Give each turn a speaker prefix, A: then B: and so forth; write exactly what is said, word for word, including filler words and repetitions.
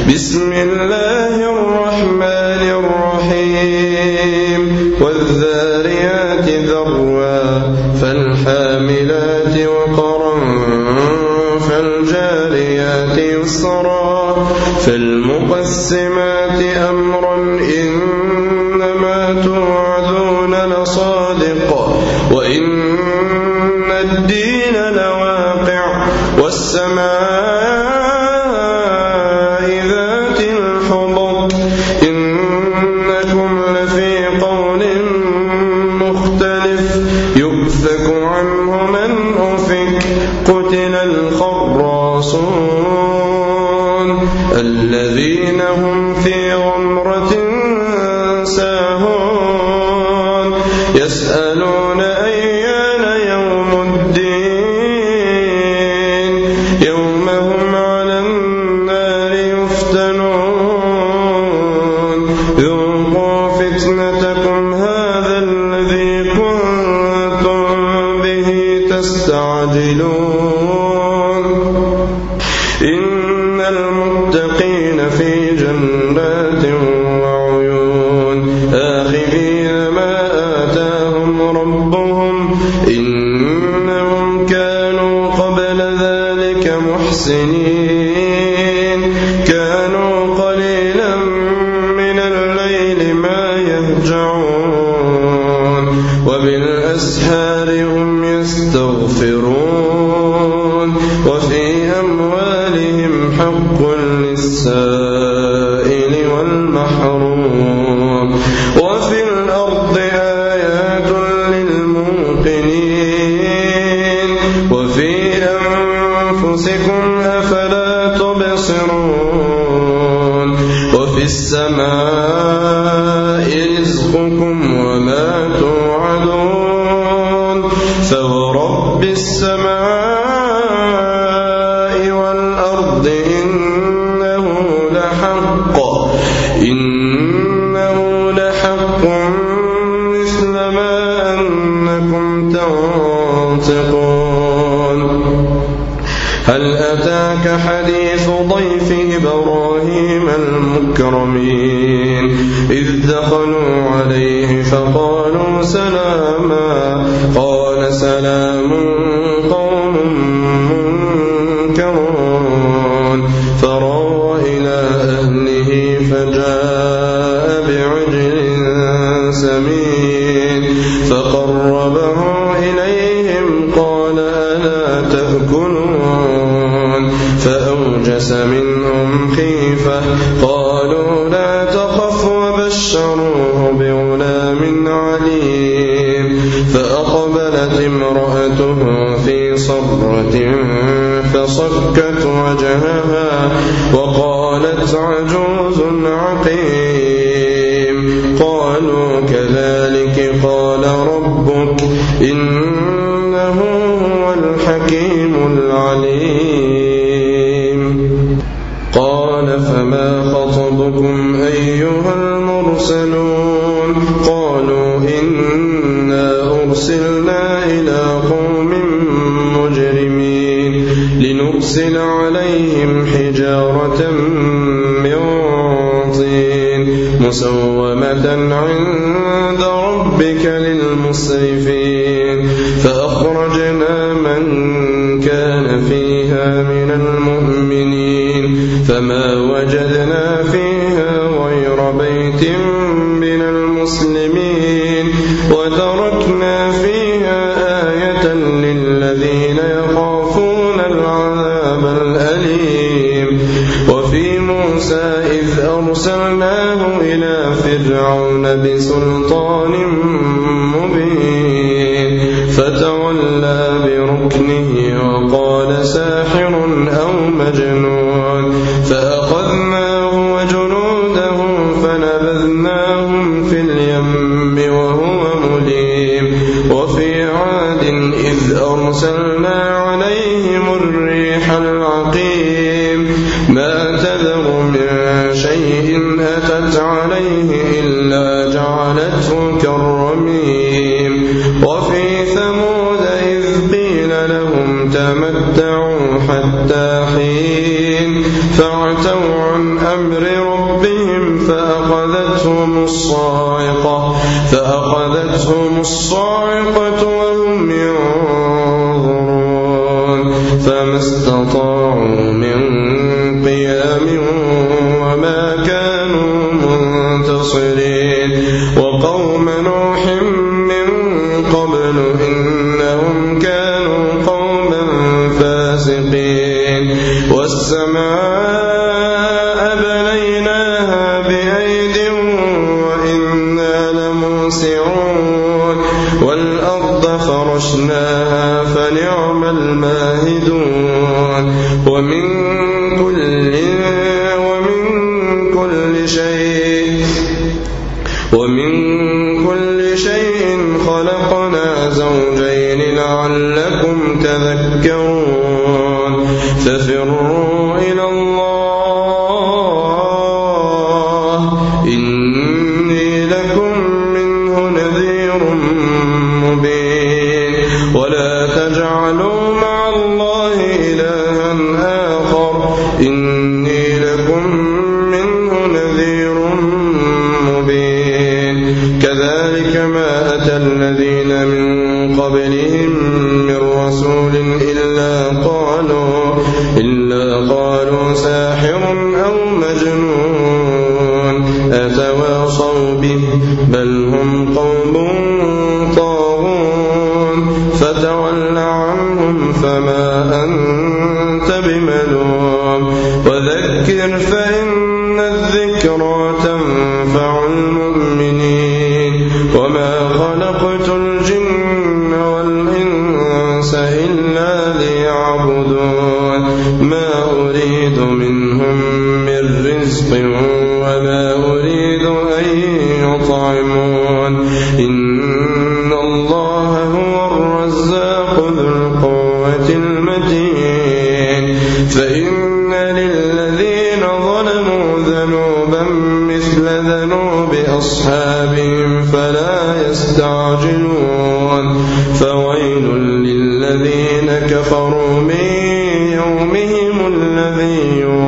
A: بسم الله الرحمن الرحيم والذاريات ذروا فالحاملات وقرا فالجاريات يسرا فالمقسمات أمرا إنما توعدون لصادق وإن الدين لواقع والسماء ذات الحبك إنكم لفي قول مختلف يؤفك عنه من أفك قتل الخراصون الذين هم في غمرة ساهون يسألون أيان يوم الدين يوم هم على النار يفتنون ذوقوا فتنتكم هذا الذي كنتم به تستعجلون إن المتقين في جنات وعيون آخذين ما آتاهم ربهم إنهم كانوا قبل ذلك محسنين كانوا قليلا من الليل ما يهجعون وبالأسحار هم يستغفرون وفي أموالهم حق للسائل والمحروم وفي الأرض آيات للموقنين وفي أنفسكم أفلا تبصرون وفي السماء رزقكم وما توعدون فورب السماء والأرض إنه لحق إنه لحق مثل ما أنكم تنطقون هل أتاك حديث ضيف إبراهيم المكرمين إذ دخلوا عليه فقالوا سلاما قال سلام قوم منكرون فراغ إلى أهله فجاء بعجل سمين فقربه إليهم قال ألا تأكلون فأوجس منهم خيفة قالوا لا تخف وبشروه بغلام عليم فأقبلت امرأته في صرة فصكت وجهها وقالت عجوز عقيم قالوا كذلك قال ربك إنه هو الحكيم العليم قال فما خطبكم أيها المرسلون قالوا إنا أرسلنا إلى قوم مجرمين لنرسل عليهم حجارة من طين مسومة عند ربك للمسرفين فأخرجنا من كان فيها من المؤمنين فما وجدنا فيها غير بيت من المسلمين وتركنا فيها آية للذين يخافون العذاب الأليم وفي موسى إذ أرسلناه إلى فرعون بسلطان مبين فتولى بركنه وقال ساحر أو مجنون فأخذناه وجنوده فنبذناهم في اليم وهو مليم وفي عاد إذ أرسلنا عليهم الريح العقيم ما تذر من شيء أتت عليه إلا جعلته كالرميم وفي ثمود إذ قيل لهم تمتعوا حتى حين فاعتوا عن أمر ربهم فأخذتهم الصاعقة فأخذتهم الصاعقة وهم ينظرون فما استطاعوا من قيام وما كانوا منتصرين وقوم نوح من قبل إنهم كانوا قوما فاسقين والسماء بنيناها بأيد وإنا لموسعون والأرض فرشناها فنعم الماهدون ومن كل ومن كل شيء ومن كل شيء خلقنا زوجين لعلكم تذكرون ففروا إلى الله إني لكم منه نذير مبين ولا تجعلوا مع الله إلها آخر إني لكم منه نذير مبين كذلك ما أتى الذين من قبلهم من رسول إلا قالوا إلا قالوا ساحر أو مجنون أتواصوا به بل هم قوم طاغون فتول عنهم فما أنت بملوم وذكر فإن الذكرى تنفع المؤمنين وما خلقت الجن والإنس إلا ليعبدون ما أريد منهم من رزق وما أريد أن يطعمون إن الله هو الرزاق ذو القوة المتين فإن للذين ظلموا ذنوبا مثل ذنوب أصحابهم فلا يستعجلون فويل للذين كفروا من يومهم الذي